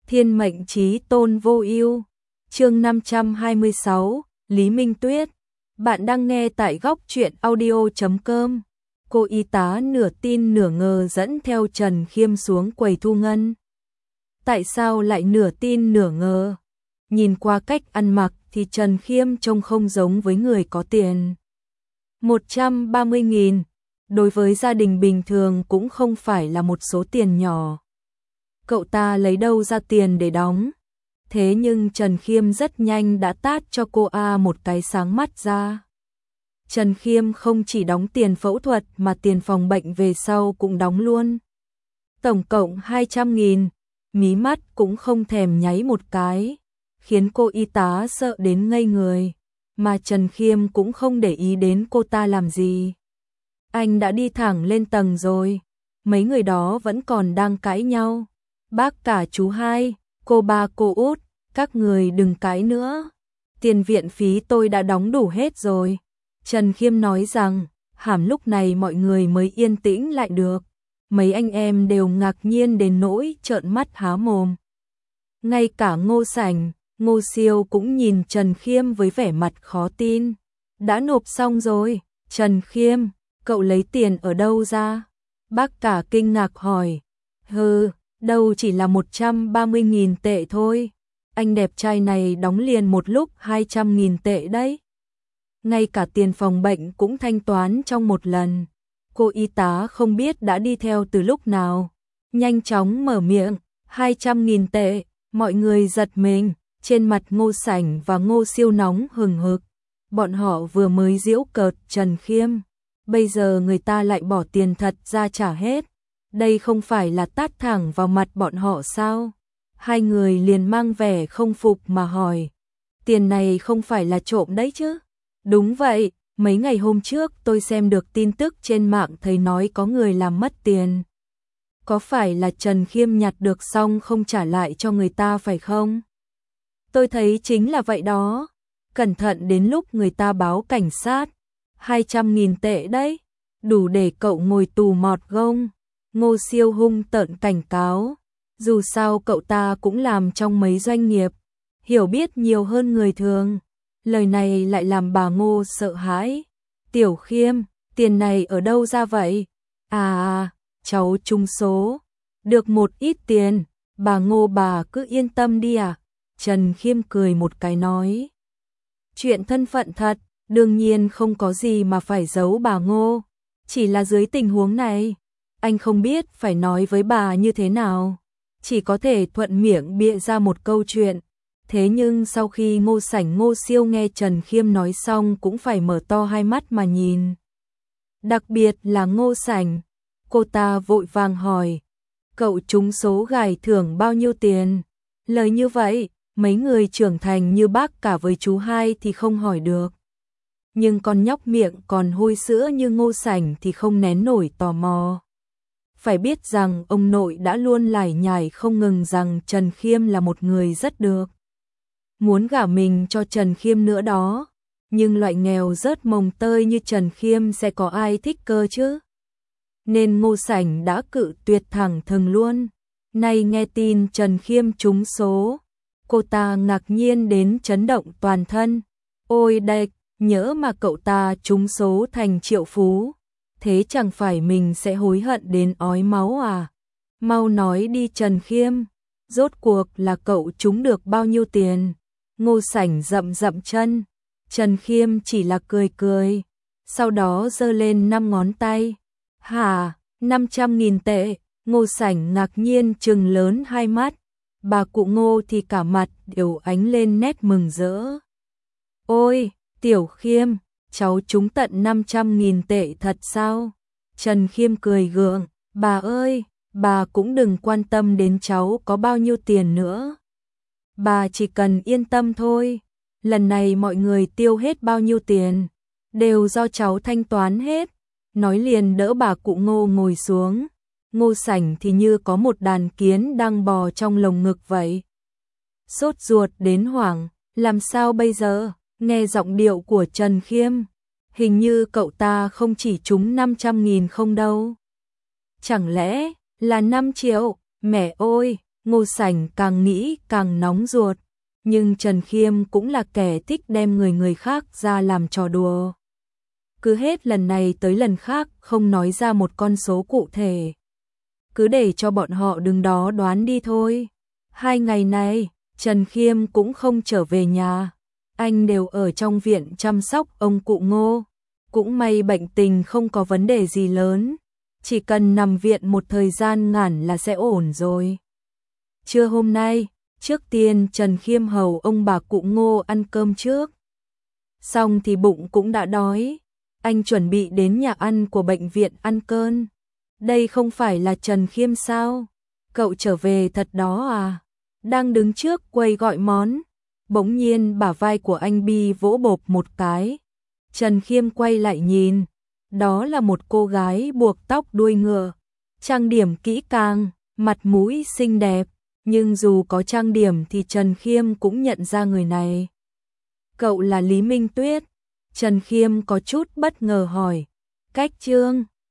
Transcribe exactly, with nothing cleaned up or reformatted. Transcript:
Thiên mệnh chí tôn vô ưu. Chương năm trăm hai mươi sáu, Lý Minh Tuyết. Bạn đang nghe tại góc truyện audio chấm com. Cô y tá nửa tin nửa ngờ dẫn theo Trần Khiêm xuống quầy thu ngân. Tại sao lại nửa tin nửa ngờ? Nhìn qua cách ăn mặc thì Trần Khiêm trông không giống với người có tiền. một trăm ba mươi nghìn, đối với gia đình bình thường cũng không phải là một số tiền nhỏ. Cậu ta lấy đâu ra tiền để đóng? Thế nhưng Trần Khiêm rất nhanh đã tát cho cô A một cái sáng mắt ra. Trần Khiêm không chỉ đóng tiền phẫu thuật mà tiền phòng bệnh về sau cũng đóng luôn. Tổng cộng hai trăm nghìn, mí mắt cũng không thèm nháy một cái, khiến cô y tá sợ đến ngây người, mà Trần Khiêm cũng không để ý đến cô ta làm gì. Anh đã đi thẳng lên tầng rồi, mấy người đó vẫn còn đang cãi nhau. Bác cả chú hai, cô ba cô út, các người đừng cãi nữa. Tiền viện phí tôi đã đóng đủ hết rồi. Trần Khiêm nói rằng, hẳn lúc này mọi người mới yên tĩnh lại được. Mấy anh em đều ngạc nhiên đến nỗi trợn mắt há mồm. Ngay cả Ngô Sảnh, Ngô Siêu cũng nhìn Trần Khiêm với vẻ mặt khó tin. Đã nộp xong rồi, Trần Khiêm, cậu lấy tiền ở đâu ra? Bác cả kinh ngạc hỏi. Hừ, đâu chỉ là một trăm ba mươi nghìn tệ thôi. Anh đẹp trai này đóng liền một lúc hai trăm nghìn tệ đấy. Ngay cả tiền phòng bệnh cũng thanh toán trong một lần. Cô y tá không biết đã đi theo từ lúc nào. Nhanh chóng mở miệng, hai trăm nghìn tệ, mọi người giật mình, trên mặt Ngô Sảnh và Ngô Siêu nóng hừng hực. Bọn họ vừa mới giễu cợt Trần Khiêm, bây giờ người ta lại bỏ tiền thật ra trả hết. Đây không phải là tát thẳng vào mặt bọn họ sao? Hai người liền mang vẻ không phục mà hỏi. Tiền này không phải là trộm đấy chứ? Đúng vậy, mấy ngày hôm trước tôi xem được tin tức trên mạng thấy nói có người làm mất tiền. Có phải là Trần Khiêm nhặt được xong không trả lại cho người ta phải không? Tôi thấy chính là vậy đó. Cẩn thận đến lúc người ta báo cảnh sát. hai trăm nghìn tệ đấy, đủ để cậu ngồi tù mọt gông. Ngô Siêu hung tợn cảnh cáo. Dù sao cậu ta cũng làm trong mấy doanh nghiệp, hiểu biết nhiều hơn người thường. Lời này lại làm bà Ngô sợ hãi. Tiểu Khiêm, tiền này ở đâu ra vậy? À, cháu trúng số, được một ít tiền, bà Ngô bà cứ yên tâm đi à? Trần Khiêm cười một cái nói. Chuyện thân phận thật, đương nhiên không có gì mà phải giấu bà Ngô. Chỉ là dưới tình huống này, anh không biết phải nói với bà như thế nào. Chỉ có thể thuận miệng bịa ra một câu chuyện. Thế nhưng sau khi Ngô Sảnh Ngô Siêu nghe Trần Khiêm nói xong cũng phải mở to hai mắt mà nhìn. Đặc biệt là Ngô Sảnh, cô ta vội vàng hỏi. Cậu trúng số gài thưởng bao nhiêu tiền? Lời như vậy, mấy người trưởng thành như bác cả với chú hai thì không hỏi được. Nhưng con nhóc miệng còn hôi sữa như Ngô Sảnh thì không nén nổi tò mò. Phải biết rằng ông nội đã luôn lải nhải không ngừng rằng Trần Khiêm là một người rất được. Muốn gả mình cho Trần Khiêm nữa đó. Nhưng loại nghèo rớt mồng tơi như Trần Khiêm sẽ có ai thích cơ chứ? Nên Ngô Sảnh đã cự tuyệt thẳng thừng luôn. Nay nghe tin Trần Khiêm trúng số, cô ta ngạc nhiên đến chấn động toàn thân. Ôi đệch, nhỡ mà cậu ta trúng số thành triệu phú, thế chẳng phải mình sẽ hối hận đến ói máu à? Mau nói đi Trần Khiêm, rốt cuộc là cậu trúng được bao nhiêu tiền? Ngô Sảnh dậm dậm chân, Trần Khiêm chỉ là cười cười, sau đó giơ lên năm ngón tay. Hả, năm trăm nghìn tệ? Ngô Sảnh ngạc nhiên trừng lớn hai mắt, bà cụ Ngô thì cả mặt đều ánh lên nét mừng rỡ. Ôi, Tiểu Khiêm, cháu trúng tận năm trăm nghìn tệ thật sao? Trần Khiêm cười gượng, bà ơi, bà cũng đừng quan tâm đến cháu có bao nhiêu tiền nữa. Bà chỉ cần yên tâm thôi, lần này mọi người tiêu hết bao nhiêu tiền, đều do cháu thanh toán hết. Nói liền đỡ bà cụ Ngô ngồi xuống. Ngô Sảnh thì như có một đàn kiến đang bò trong lồng ngực vậy. Sốt ruột đến hoảng, làm sao bây giờ? Nghe giọng điệu của Trần Khiêm, hình như cậu ta không chỉ trúng năm trăm nghìn không đâu. Chẳng lẽ là năm triệu? Mẹ ơi, Ngô Sảnh càng nghĩ càng nóng ruột, nhưng Trần Khiêm cũng là kẻ thích đem người người khác ra làm trò đùa. Cứ hết lần này tới lần khác không nói ra một con số cụ thể. Cứ để cho bọn họ đứng đó đoán đi thôi. Hai ngày này, Trần Khiêm cũng không trở về nhà. Anh đều ở trong viện chăm sóc ông cụ Ngô. Cũng may bệnh tình không có vấn đề gì lớn. Chỉ cần nằm viện một thời gian ngắn là sẽ ổn rồi. Trưa hôm nay, trước tiên Trần Khiêm hầu ông bà cụ Ngô ăn cơm trước. Xong thì bụng cũng đã đói. Anh chuẩn bị đến nhà ăn của bệnh viện ăn cơm. Đây không phải là Trần Khiêm sao? Cậu trở về thật đó à? Đang đứng trước quầy gọi món. Bỗng nhiên bả vai của anh Bi vỗ bộp một cái. Trần Khiêm quay lại nhìn. Đó là một cô gái buộc tóc đuôi ngựa. Trang điểm kỹ càng, mặt mũi xinh đẹp. Nhưng dù có trang điểm thì Trần Khiêm cũng nhận ra người này. Cậu là Lý Minh Tuyết. Trần Khiêm có chút bất ngờ hỏi. Cách Trương.